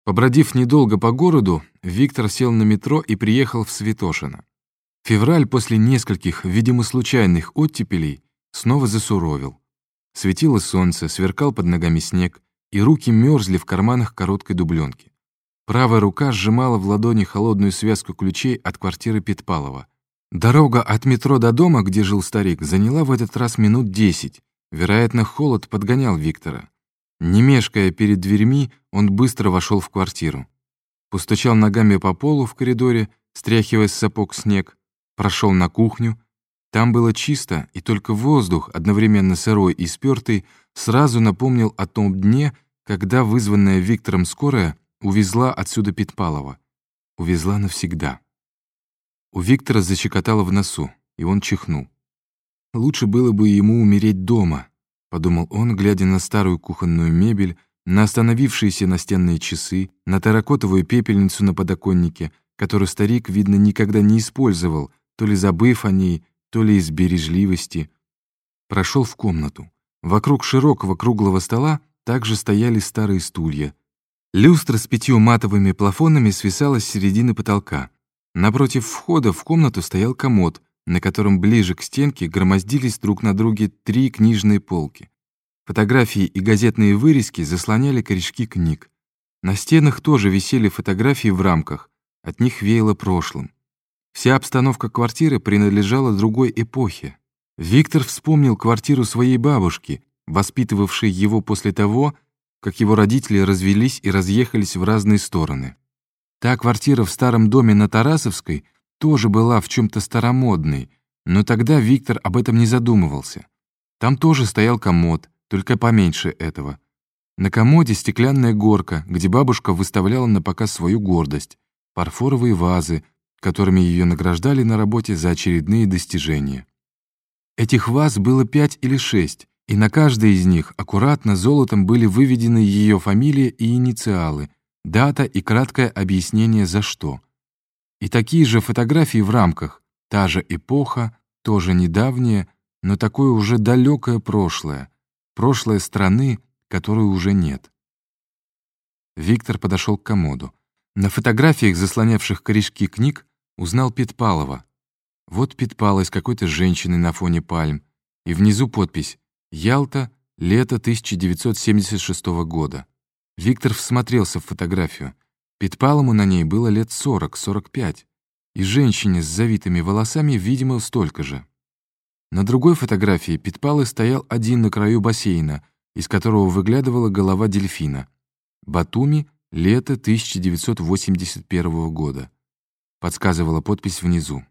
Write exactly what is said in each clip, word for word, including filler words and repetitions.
Побродив недолго по городу, Виктор сел на метро и приехал в Святошино. Февраль после нескольких, видимо, случайных оттепелей снова засуровил. Светило солнце, сверкал под ногами снег, и руки мерзли в карманах короткой дубленки. Правая рука сжимала в ладони холодную связку ключей от квартиры Петпалова. Дорога от метро до дома, где жил старик, заняла в этот раз минут десять. Вероятно, холод подгонял Виктора. Не мешкая перед дверьми, он быстро вошел в квартиру. Постучал ногами по полу в коридоре, стряхивая с сапог снег, прошел на кухню. Там было чисто, и только воздух, одновременно сырой и спёртый, сразу напомнил о том дне, когда вызванная Виктором скорая увезла отсюда Петпалова. Увезла навсегда. У Виктора защекотало в носу, и он чихнул. «Лучше было бы ему умереть дома», — подумал он, глядя на старую кухонную мебель, на остановившиеся настенные часы, на терракотовую пепельницу на подоконнике, которую старик, видно, никогда не использовал, то ли забыв о ней, то ли из бережливости. Прошел в комнату. Вокруг широкого круглого стола также стояли старые стулья. Люстра с пятью матовыми плафонами свисала с середины потолка. Напротив входа в комнату стоял комод, на котором ближе к стенке громоздились друг на друге три книжные полки. Фотографии и газетные вырезки заслоняли корешки книг. На стенах тоже висели фотографии в рамках, от них веяло прошлым. Вся обстановка квартиры принадлежала другой эпохе. Виктор вспомнил квартиру своей бабушки, воспитывавшей его после того, как его родители развелись и разъехались в разные стороны. Та квартира в старом доме на Тарасовской тоже была в чем-то старомодной, но тогда Виктор об этом не задумывался. Там тоже стоял комод, только поменьше этого. На комоде стеклянная горка, где бабушка выставляла на показ свою гордость, фарфоровые вазы, которыми ее награждали на работе за очередные достижения. Этих ваз было пять или шесть, и на каждой из них аккуратно золотом были выведены ее фамилия и инициалы, дата и краткое объяснение за что. И такие же фотографии в рамках, та же эпоха, тоже недавняя, но такое уже далекое прошлое, прошлое страны, которой уже нет. Виктор подошел к комоду. На фотографиях, заслонявших корешки книг, узнал Петпалова. Вот Петпалов с какой-то женщиной на фоне пальм, и внизу подпись «Ялта, лето тысяча девятьсот семьдесят шестого года». Виктор всмотрелся в фотографию. Петпалому на ней было лет сорок-сорок пять, и женщине с завитыми волосами, видимо, столько же. На другой фотографии Петпалов стоял один на краю бассейна, из которого выглядывала голова дельфина. «Батуми, лето тысяча девятьсот восемьдесят первого года», подсказывала подпись внизу.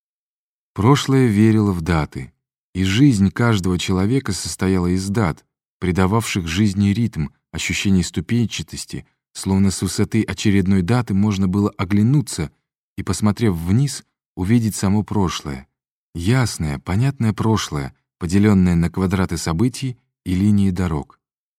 Прошлое верило в даты, и жизнь каждого человека состояла из дат, придававших жизни ритм, ощущение ступенчатости, словно с высоты очередной даты можно было оглянуться и, посмотрев вниз, увидеть само прошлое. Ясное, понятное прошлое, поделенное на квадраты событий и линии дорог.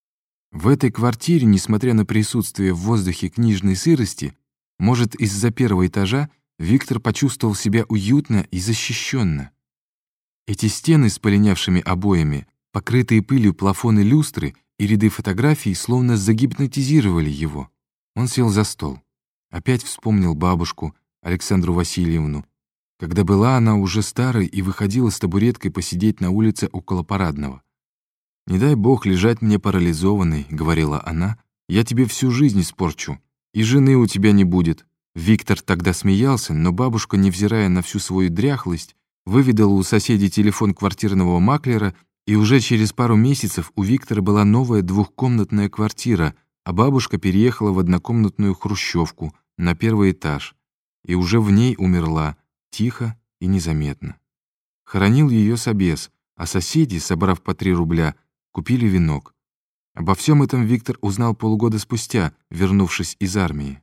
В этой квартире, несмотря на присутствие в воздухе книжной сырости, может, из-за первого этажа, Виктор почувствовал себя уютно и защищенно. Эти стены с полинявшими обоями, покрытые пылью плафоны люстры и ряды фотографий словно загипнотизировали его. Он сел за стол. Опять вспомнил бабушку, Александру Васильевну, когда была она уже старой и выходила с табуреткой посидеть на улице около Парадного. «Не дай бог лежать мне парализованной», — говорила она, — «я тебе всю жизнь испорчу, и жены у тебя не будет». Виктор тогда смеялся, но бабушка, невзирая на всю свою дряхлость, выведала у соседей телефон квартирного маклера, и уже через пару месяцев у Виктора была новая двухкомнатная квартира, а бабушка переехала в однокомнатную хрущевку на первый этаж, и уже в ней умерла, тихо и незаметно. Хоронил ее собес, а соседи, собрав по три рубля, купили венок. Обо всем этом Виктор узнал полгода спустя, вернувшись из армии.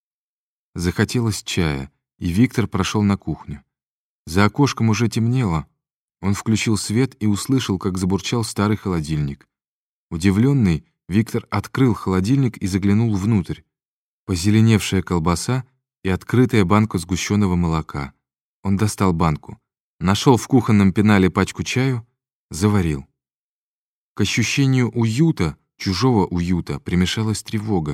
Захотелось чая, и Виктор прошел на кухню. За окошком уже темнело. Он включил свет и услышал, как забурчал старый холодильник. Удивленный, Виктор открыл холодильник и заглянул внутрь. Позеленевшая колбаса и открытая банка сгущенного молока. Он достал банку, нашел в кухонном пенале пачку чаю, заварил. К ощущению уюта, чужого уюта, примешалась тревога.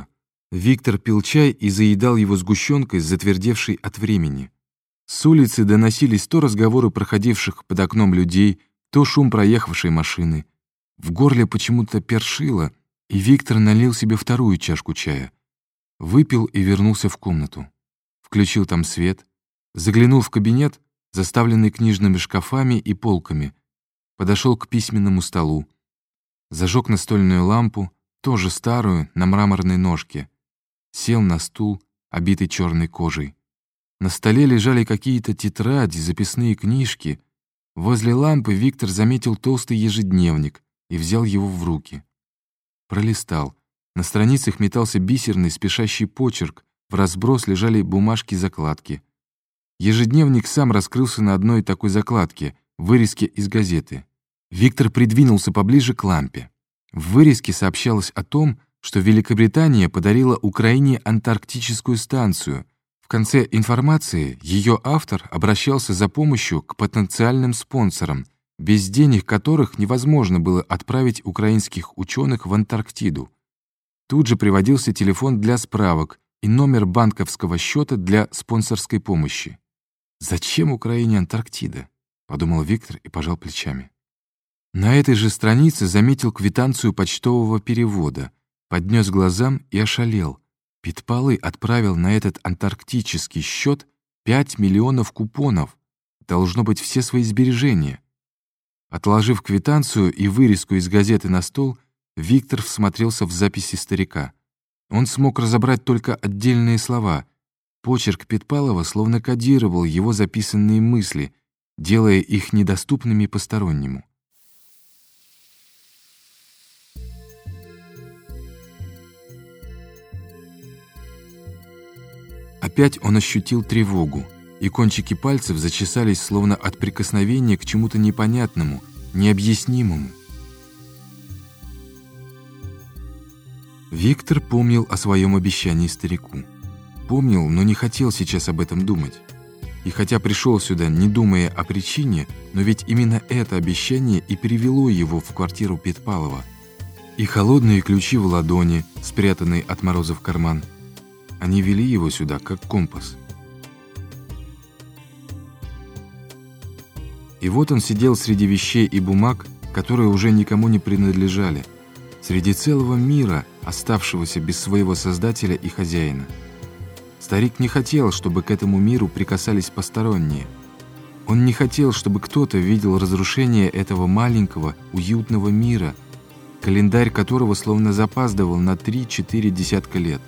Виктор пил чай и заедал его сгущенкой, затвердевшей от времени. С улицы доносились то разговоры проходивших под окном людей, то шум проехавшей машины. В горле почему-то першило, и Виктор налил себе вторую чашку чая. Выпил и вернулся в комнату. Включил там свет, заглянул в кабинет, заставленный книжными шкафами и полками, подошел к письменному столу, зажег настольную лампу, тоже старую, на мраморной ножке, сел на стул, обитый черной кожей. На столе лежали какие-то тетради, записные книжки. Возле лампы Виктор заметил толстый ежедневник и взял его в руки. Пролистал. На страницах метался бисерный, спешащий почерк, в разброс лежали бумажки-закладки. Ежедневник сам раскрылся на одной такой закладке, вырезке из газеты. Виктор придвинулся поближе к лампе. В вырезке сообщалось о том, что Великобритания подарила Украине антарктическую станцию. В конце информации ее автор обращался за помощью к потенциальным спонсорам, без денег которых невозможно было отправить украинских ученых в Антарктиду. Тут же приводился телефон для справок и номер банковского счета для спонсорской помощи. «Зачем Украине Антарктида?» — подумал Виктор и пожал плечами. На этой же странице заметил квитанцию почтового перевода, поднес глазам и ошалел. Питпалы отправил на этот антарктический счет пять миллионов купонов. Должно быть, все свои сбережения. Отложив квитанцию и вырезку из газеты на стол, Виктор всмотрелся в записи старика. Он смог разобрать только отдельные слова. Почерк Питпалова словно кодировал его записанные мысли, делая их недоступными постороннему. Опять он ощутил тревогу, и кончики пальцев зачесались словно от прикосновения к чему-то непонятному, необъяснимому. Виктор помнил о своем обещании старику. Помнил, но не хотел сейчас об этом думать. И хотя пришел сюда, не думая о причине, но ведь именно это обещание и привело его в квартиру Питпалова. И холодные ключи в ладони, спрятанные от мороза в карман. Они вели его сюда, как компас. И вот он сидел среди вещей и бумаг, которые уже никому не принадлежали, среди целого мира, оставшегося без своего создателя и хозяина. Старик не хотел, чтобы к этому миру прикасались посторонние. Он не хотел, чтобы кто-то видел разрушение этого маленького, уютного мира, календарь которого словно запаздывал на три-четыре десятка лет.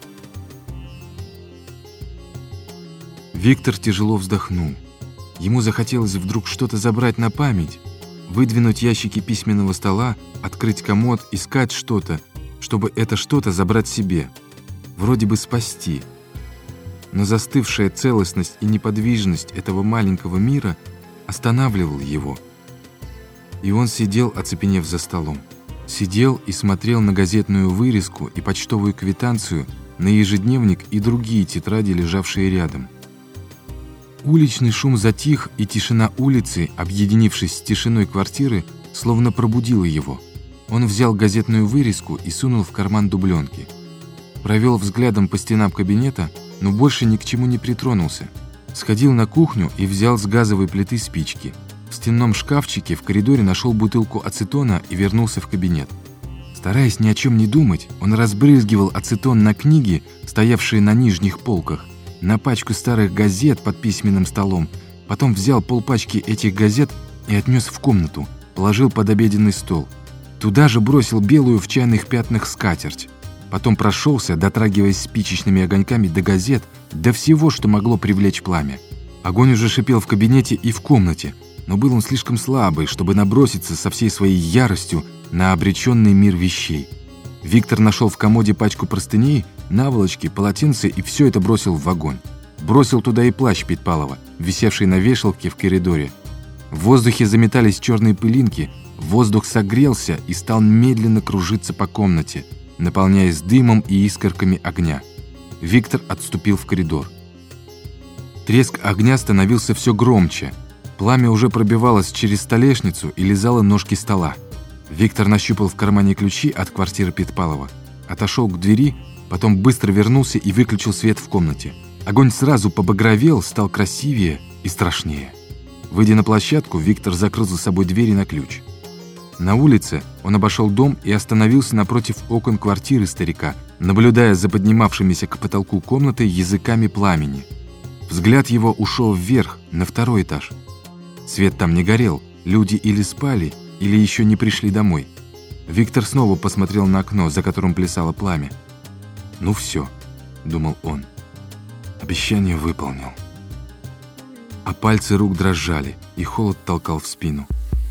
Виктор тяжело вздохнул. Ему захотелось вдруг что-то забрать на память, выдвинуть ящики письменного стола, открыть комод, искать что-то, чтобы это что-то забрать себе, вроде бы спасти. Но застывшая целостность и неподвижность этого маленького мира останавливал его. И он сидел, оцепенев за столом. Сидел и смотрел на газетную вырезку и почтовую квитанцию, на ежедневник и другие тетради, лежавшие рядом. Уличный шум затих, и тишина улицы, объединившись с тишиной квартиры, словно пробудила его. Он взял газетную вырезку и сунул в карман дубленки. Провел взглядом по стенам кабинета, но больше ни к чему не притронулся. Сходил на кухню и взял с газовой плиты спички. В стенном шкафчике в коридоре нашел бутылку ацетона и вернулся в кабинет. Стараясь ни о чем не думать, он разбрызгивал ацетон на книги, стоявшие на нижних полках, на пачку старых газет под письменным столом, потом взял полпачки этих газет и отнес в комнату, положил под обеденный стол. Туда же бросил белую в чайных пятнах скатерть. Потом прошелся, дотрагиваясь спичечными огоньками до газет, до всего, что могло привлечь пламя. Огонь уже шипел в кабинете и в комнате, но был он слишком слабый, чтобы наброситься со всей своей яростью на обреченный мир вещей. Виктор нашел в комоде пачку простыней, наволочки, полотенце и все это бросил в огонь. Бросил туда и плащ Питпалова, висевший на вешалке в коридоре. В воздухе заметались черные пылинки, воздух согрелся и стал медленно кружиться по комнате, наполняясь дымом и искорками огня. Виктор отступил в коридор. Треск огня становился все громче. Пламя уже пробивалось через столешницу и лизало ножки стола. Виктор нащупал в кармане ключи от квартиры Питпалова, отошел к двери Потом быстро вернулся и выключил свет в комнате. Огонь сразу побагровел, стал красивее и страшнее. Выйдя на площадку, Виктор закрыл за собой двери на ключ. На улице он обошел дом и остановился напротив окон квартиры старика, наблюдая за поднимавшимися к потолку комнаты языками пламени. Взгляд его ушел вверх, на второй этаж. Свет там не горел, люди или спали, или еще не пришли домой. Виктор снова посмотрел на окно, за которым плясало пламя. «Ну все», — думал он, — «обещание выполнил». А пальцы рук дрожали, и холод толкал в спину.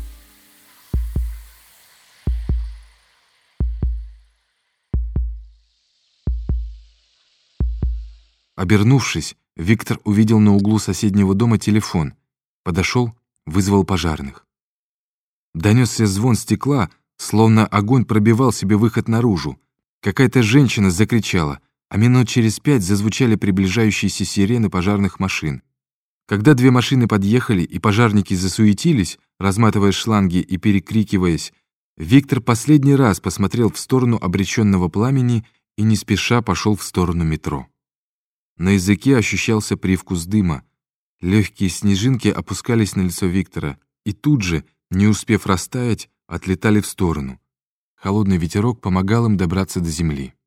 Обернувшись, Виктор увидел на углу соседнего дома телефон. Подошел, вызвал пожарных. Донесся звон стекла, словно огонь пробивал себе выход наружу. Какая-то женщина закричала, а минут через пять зазвучали приближающиеся сирены пожарных машин. Когда две машины подъехали и пожарники засуетились, разматывая шланги и перекрикиваясь, Виктор последний раз посмотрел в сторону обреченного пламени и не спеша пошел в сторону метро. На языке ощущался привкус дыма. Легкие снежинки опускались на лицо Виктора и тут же, не успев растаять, отлетали в сторону. Холодный ветерок помогал им добраться до земли.